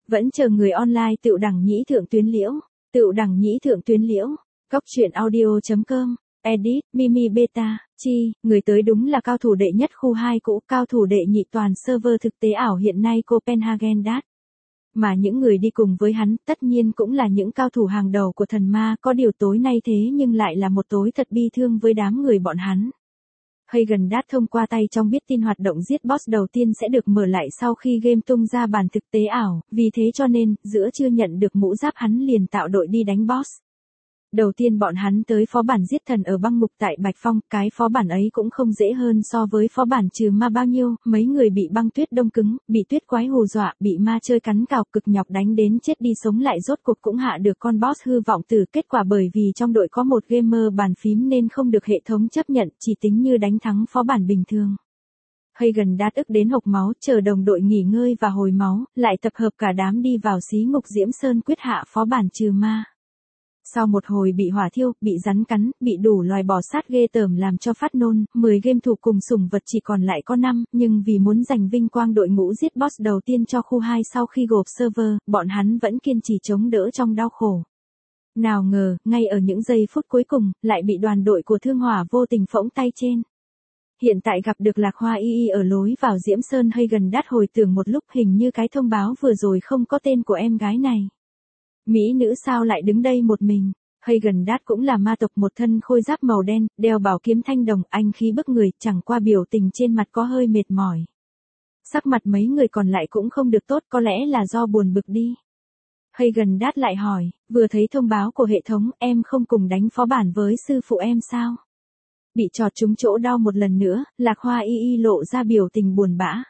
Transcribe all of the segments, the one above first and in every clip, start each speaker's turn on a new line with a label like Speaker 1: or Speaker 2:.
Speaker 1: Vẫn chờ người online Tựu Đẳng Nhĩ Thượng Tuyến Liễu. Tựu Đẳng Nhĩ Thượng Tuyến Liễu. Góc truyện audio.com. Edit, Mimi Beta, Chi, người tới đúng là cao thủ đệ nhất khu 2 cũ, cao thủ đệ nhị toàn server thực tế ảo hiện nay Copenhagen Dat. Mà những người đi cùng với hắn tất nhiên cũng là những cao thủ hàng đầu của thần ma, có điều tối nay thế nhưng lại là một tối thật bi thương với đám người bọn hắn. Hagen Dat thông qua tay trong biết tin hoạt động giết boss đầu tiên sẽ được mở lại sau khi game tung ra bản thực tế ảo, vì thế cho nên, giữa chưa nhận được mũ giáp hắn liền tạo đội đi đánh boss. Đầu tiên bọn hắn tới phó bản giết thần ở băng ngục tại Bạch Phong, cái phó bản ấy cũng không dễ hơn so với phó bản trừ ma bao nhiêu, mấy người bị băng tuyết đông cứng, bị tuyết quái hù dọa, bị ma chơi cắn cào cực nhọc đánh đến chết đi sống lại rốt cuộc cũng hạ được con boss hư vọng tử, kết quả bởi vì trong đội có một gamer bàn phím nên không được hệ thống chấp nhận, chỉ tính như đánh thắng phó bản bình thường. Hagen Dat ức đến hộc máu, chờ đồng đội nghỉ ngơi và hồi máu, lại tập hợp cả đám đi vào xí ngục Diễm Sơn quyết hạ phó bản trừ ma. Sau một hồi bị hỏa thiêu, bị rắn cắn, bị đủ loài bò sát ghê tởm làm cho phát nôn, 10 game thủ cùng sủng vật chỉ còn lại có 5, nhưng vì muốn giành vinh quang đội ngũ giết boss đầu tiên cho khu 2 sau khi gộp server, bọn hắn vẫn kiên trì chống đỡ trong đau khổ. Nào ngờ, ngay ở những giây phút cuối cùng, lại bị đoàn đội của Thương Hỏa vô tình phỗng tay trên. Hiện tại gặp được Lạc Hoa Y ở lối vào Diễm Sơn. Hagen Dat hồi tưởng một lúc, hình như cái thông báo vừa rồi không có tên của em gái này. Mỹ nữ sao lại đứng đây một mình? Hagen Dat cũng là ma tộc, một thân khôi giáp màu đen, đeo bảo kiếm thanh đồng, anh khí bức người, chẳng qua biểu tình trên mặt có hơi mệt mỏi. Sắc mặt mấy người còn lại cũng không được tốt, có lẽ là do buồn bực đi. Hagen Dat lại hỏi, vừa thấy thông báo của hệ thống, em không cùng đánh phó bản với sư phụ em sao? Bị chọt trúng chỗ đau một lần nữa, Lạc Hoa Y lộ ra biểu tình buồn bã.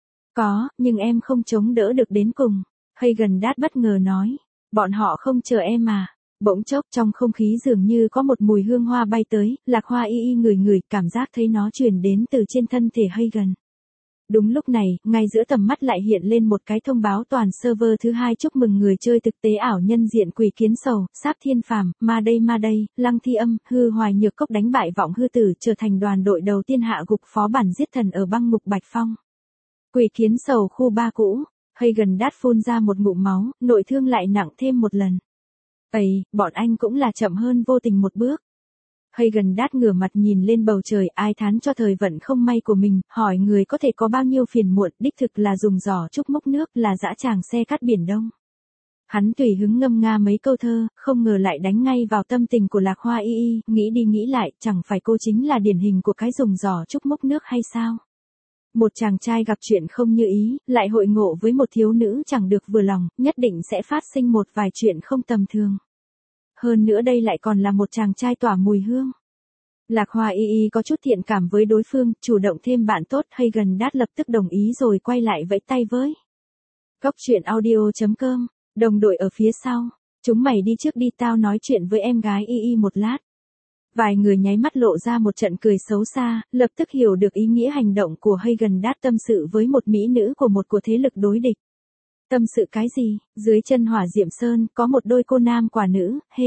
Speaker 1: Có, nhưng em không chống đỡ được đến cùng. Hagen Dat bất ngờ nói. Bọn họ không chờ em mà. Bỗng chốc trong không khí dường như có một mùi hương hoa bay tới, Lạc Hoa Y ngửi, cảm giác thấy nó truyền đến từ trên thân thể Hagen. Đúng lúc này, ngay giữa tầm mắt lại hiện lên một cái thông báo toàn server thứ 2 chúc mừng người chơi thực tế ảo nhân diện Quỷ Kiến Sầu, Sáp Thiên Phàm, ma đây, Lăng Thi Âm, Hư Hoài Nhược Cốc đánh bại Vọng Hư Tử, trở thành đoàn đội đầu tiên hạ gục phó bản giết thần ở băng ngục Bạch Phong. Quỷ Kiến Sầu khu 3 cũ. Hagen Dat phun ra một ngụm máu, nội thương lại nặng thêm một lần. Ây, bọn anh cũng là chậm hơn vô tình một bước. Hagen Dat ngửa mặt nhìn lên bầu trời, ai thán cho thời vận không may của mình, hỏi người có thể có bao nhiêu phiền muộn, đích thực là dùng giỏ trúc múc nước, là dã tràng xe cắt biển Đông. Hắn tùy hứng ngâm nga mấy câu thơ, không ngờ lại đánh ngay vào tâm tình của Lạc Hoa Y, nghĩ đi nghĩ lại, chẳng phải cô chính là điển hình của cái dùng giỏ trúc múc nước hay sao? Một chàng trai gặp chuyện không như ý, lại hội ngộ với một thiếu nữ chẳng được vừa lòng, nhất định sẽ phát sinh một vài chuyện không tầm thường. Hơn nữa đây lại còn là một chàng trai tỏa mùi hương. Lạc Hoa Y có chút thiện cảm với đối phương, chủ động thêm bạn tốt. Hagen Dat lập tức đồng ý rồi quay lại vẫy tay với. Góc truyện audio.com, đồng đội ở phía sau. Chúng mày đi trước đi, tao nói chuyện với em gái Y một lát. Vài người nháy mắt lộ ra một trận cười xấu xa, lập tức hiểu được ý nghĩa hành động của Hagen Dat, tâm sự với một mỹ nữ của một của thế lực đối địch. Tâm sự cái gì? Dưới chân Hỏa Diệm Sơn có một đôi cô nam quả nữ, he.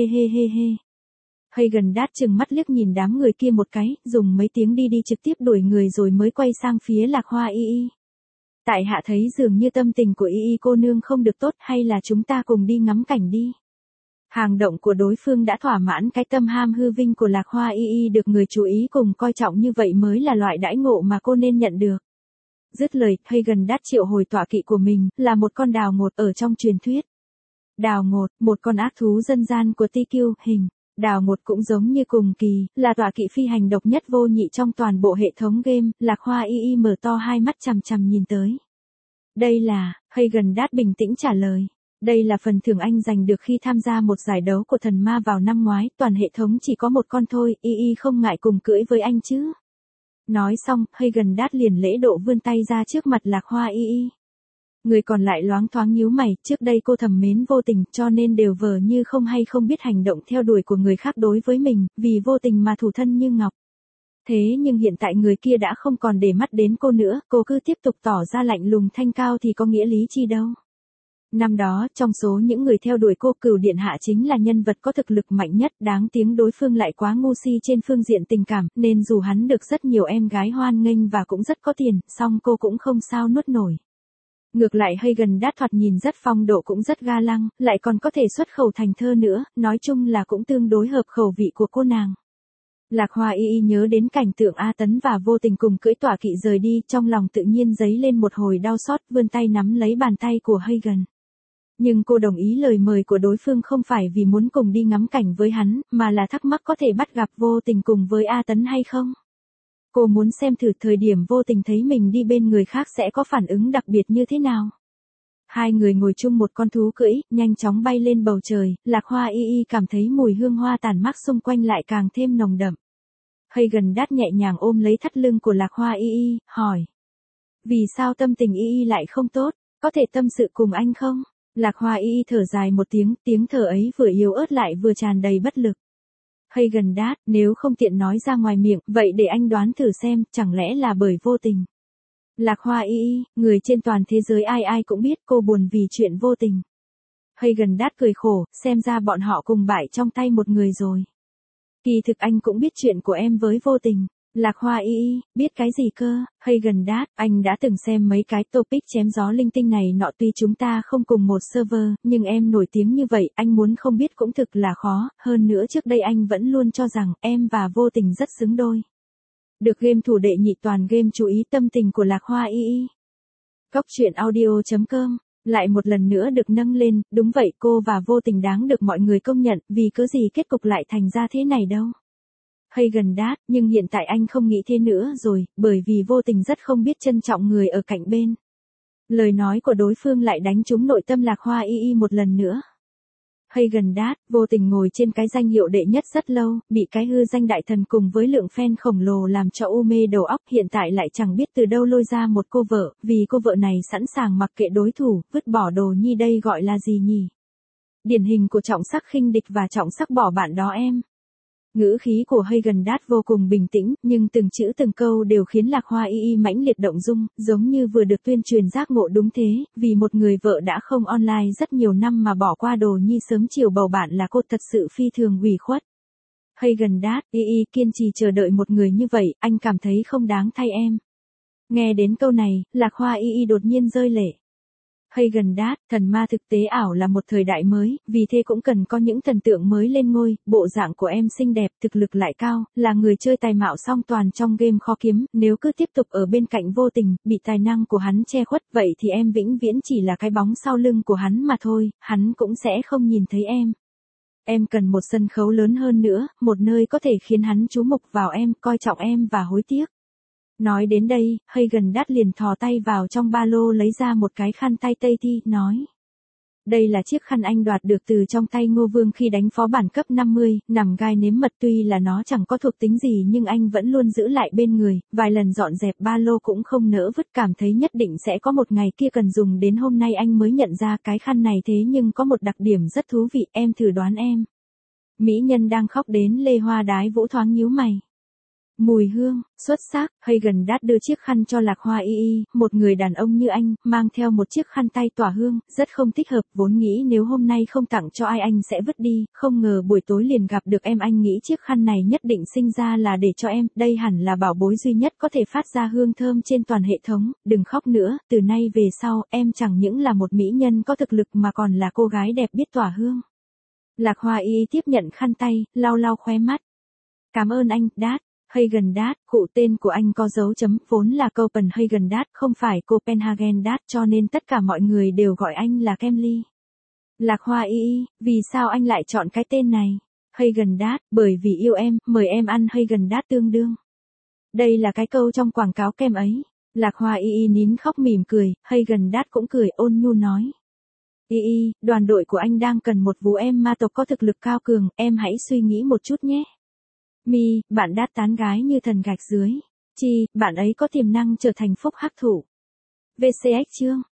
Speaker 1: Hagen Dat chừng mắt liếc nhìn đám người kia một cái, dùng mấy tiếng đi trực tiếp đuổi người rồi mới quay sang phía Lạc Hoa Y. Tại hạ thấy dường như tâm tình của Y cô nương không được tốt, hay là chúng ta cùng đi ngắm cảnh đi. Hành động của đối phương đã thỏa mãn cái tâm ham hư vinh của Lạc Hoa Y, được người chú ý cùng coi trọng như vậy mới là loại đãi ngộ mà cô nên nhận được. Dứt lời, Hagen Dat triệu hồi tọa kỵ của mình, là một con đào ngột ở trong truyền thuyết. Đào ngột, một con ác thú dân gian của TQ, hình. Đào ngột cũng giống như cùng kỳ, là tọa kỵ phi hành độc nhất vô nhị trong toàn bộ hệ thống game. Lạc Hoa Y mở to hai mắt chằm chằm nhìn tới. Đây là, Hagen Dat bình tĩnh trả lời. Đây là phần thưởng anh giành được khi tham gia một giải đấu của thần ma vào năm ngoái, toàn hệ thống chỉ có một con thôi, Y không ngại cùng cưỡi với anh chứ. Nói xong, Hagen Dat liền lễ độ vươn tay ra trước mặt Lạc Hoa Y. Người còn lại loáng thoáng nhíu mày, trước đây cô thầm mến vô tình, cho nên đều vờ như không hay không biết hành động theo đuổi của người khác đối với mình, vì vô tình mà thủ thân như ngọc. Thế nhưng hiện tại người kia đã không còn để mắt đến cô nữa, cô cứ tiếp tục tỏ ra lạnh lùng thanh cao thì có nghĩa lý chi đâu. Năm đó, trong số những người theo đuổi cô, Cửu Điện Hạ chính là nhân vật có thực lực mạnh nhất, đáng tiếng đối phương lại quá ngu si trên phương diện tình cảm, nên dù hắn được rất nhiều em gái hoan nghênh và cũng rất có tiền, song cô cũng không sao nuốt nổi. Ngược lại Hagen Dazs thoạt nhìn rất phong độ cũng rất ga lăng, lại còn có thể xuất khẩu thành thơ nữa, nói chung là cũng tương đối hợp khẩu vị của cô nàng. Lạc Hoa Y nhớ đến cảnh tượng A Tấn và Vô Tình cùng cưỡi tọa kỵ rời đi, trong lòng tự nhiên dấy lên một hồi đau xót, vươn tay nắm lấy bàn tay của Hagen. Nhưng cô đồng ý lời mời của đối phương không phải vì muốn cùng đi ngắm cảnh với hắn, mà là thắc mắc có thể bắt gặp Vô Tình cùng với A Tấn hay không. Cô muốn xem thử thời điểm Vô Tình thấy mình đi bên người khác sẽ có phản ứng đặc biệt như thế nào. Hai người ngồi chung một con thú cưỡi, nhanh chóng bay lên bầu trời, Lạc Hoa Y cảm thấy mùi hương hoa tàn mát xung quanh lại càng thêm nồng đậm. Hagen Dazs nhẹ nhàng ôm lấy thắt lưng của Lạc Hoa Y, hỏi. Vì sao tâm tình Y lại không tốt, có thể tâm sự cùng anh không? Lạc Hoa Y thở dài một tiếng, tiếng thở ấy vừa yếu ớt lại vừa tràn đầy bất lực. Hagen Dazs, nếu không tiện nói ra ngoài miệng, vậy để anh đoán thử xem, chẳng lẽ là bởi Vô Tình. Lạc Hoa Y, người trên toàn thế giới ai ai cũng biết cô buồn vì chuyện Vô Tình. Hagen Dazs cười khổ, xem ra bọn họ cùng bại trong tay một người rồi. Kỳ thực anh cũng biết chuyện của em với Vô Tình. Lạc Hoa Y, biết cái gì cơ? Hagen Dazs, anh đã từng xem mấy cái topic chém gió linh tinh này nọ, tuy chúng ta không cùng một server, nhưng em nổi tiếng như vậy, anh muốn không biết cũng thực là khó, hơn nữa trước đây anh vẫn luôn cho rằng em và Vô Tình rất xứng đôi. Được game thủ đệ nhị toàn game chú ý tâm tình của Lạc Hoa Y. Cóc truyện audio.com lại một lần nữa được nâng lên, đúng vậy, cô và Vô Tình đáng được mọi người công nhận, vì cớ gì kết cục lại thành ra thế này đâu. Hagen Dazs, nhưng hiện tại anh không nghĩ thế nữa rồi, bởi vì Vô Tình rất không biết trân trọng người ở cạnh bên. Lời nói của đối phương lại đánh trúng nội tâm Lạc Hoa Y một lần nữa. Hagen Dazs, Vô Tình ngồi trên cái danh hiệu đệ nhất rất lâu, bị cái hư danh đại thần cùng với lượng fan khổng lồ làm cho u mê đầu óc, hiện tại lại chẳng biết từ đâu lôi ra một cô vợ, vì cô vợ này sẵn sàng mặc kệ đối thủ, vứt bỏ đồ nhi, đây gọi là gì nhỉ? Điển hình của trọng sắc khinh địch và trọng sắc bỏ bạn đó em. Ngữ khí của Hagen Dazs vô cùng bình tĩnh, nhưng từng chữ từng câu đều khiến Lạc Hoa Y mãnh liệt động dung, giống như vừa được tuyên truyền giác ngộ. Đúng thế, vì một người vợ đã không online rất nhiều năm mà bỏ qua đồ nhi sớm chiều bầu bạn là cô thật sự phi thường ủy khuất. Hagen Dazs, Y kiên trì chờ đợi một người như vậy, anh cảm thấy không đáng thay em. Nghe đến câu này, Lạc Hoa Y đột nhiên rơi lệ. Hagen Dazs, thần ma thực tế ảo là một thời đại mới, vì thế cũng cần có những thần tượng mới lên ngôi, bộ dạng của em xinh đẹp, thực lực lại cao, là người chơi tài mạo song toàn trong game khó kiếm, nếu cứ tiếp tục ở bên cạnh Vô Tình, bị tài năng của hắn che khuất, vậy thì em vĩnh viễn chỉ là cái bóng sau lưng của hắn mà thôi, hắn cũng sẽ không nhìn thấy em. Em cần một sân khấu lớn hơn nữa, một nơi có thể khiến hắn chú mục vào em, coi trọng em và hối tiếc. Nói đến đây, Hagen Dazs liền thò tay vào trong ba lô lấy ra một cái khăn tay Tây Thi, nói. Đây là chiếc khăn anh đoạt được từ trong tay Ngô Vương khi đánh phó bản cấp 50, nằm gai nếm mật, tuy là nó chẳng có thuộc tính gì nhưng anh vẫn luôn giữ lại bên người, vài lần dọn dẹp ba lô cũng không nỡ vứt, cảm thấy nhất định sẽ có một ngày kia cần dùng đến, hôm nay anh mới nhận ra cái khăn này thế nhưng có một đặc điểm rất thú vị, em thử đoán em. Mỹ nhân đang khóc đến lê hoa đái vũ thoáng nhíu mày. Mùi hương, xuất sắc. Hagen Dazs đưa chiếc khăn cho Lạc Hoa Y, một người đàn ông như anh, mang theo một chiếc khăn tay tỏa hương, rất không thích hợp, vốn nghĩ nếu hôm nay không tặng cho ai anh sẽ vứt đi, không ngờ buổi tối liền gặp được em, anh nghĩ chiếc khăn này nhất định sinh ra là để cho em, đây hẳn là bảo bối duy nhất có thể phát ra hương thơm trên toàn hệ thống, đừng khóc nữa, từ nay về sau, em chẳng những là một mỹ nhân có thực lực mà còn là cô gái đẹp biết tỏa hương. Lạc Hoa Y tiếp nhận khăn tay, lau lau khóe mắt. Cảm ơn anh, Dazs. Hagen Dazs, cụ tên của anh có dấu chấm, vốn là Copenhagen Dazs, không phải Copenhagen Dazs, cho nên tất cả mọi người đều gọi anh là Kemly. Lạc Hoa Y, vì sao anh lại chọn cái tên này? Hagen Dazs, bởi vì yêu em, mời em ăn Hagen Dazs tương đương. Đây là cái câu trong quảng cáo kem ấy. Lạc Hoa Y nín khóc mỉm cười, Hagen Dazs cũng cười ôn nhu nói. Y, đoàn đội của anh đang cần một vũ em ma tộc có thực lực cao cường, em hãy suy nghĩ một chút nhé. Mi, bạn Dazs tán gái như thần gạch dưới. Chi, bạn ấy có tiềm năng trở thành phúc hắc thủ. VCX chương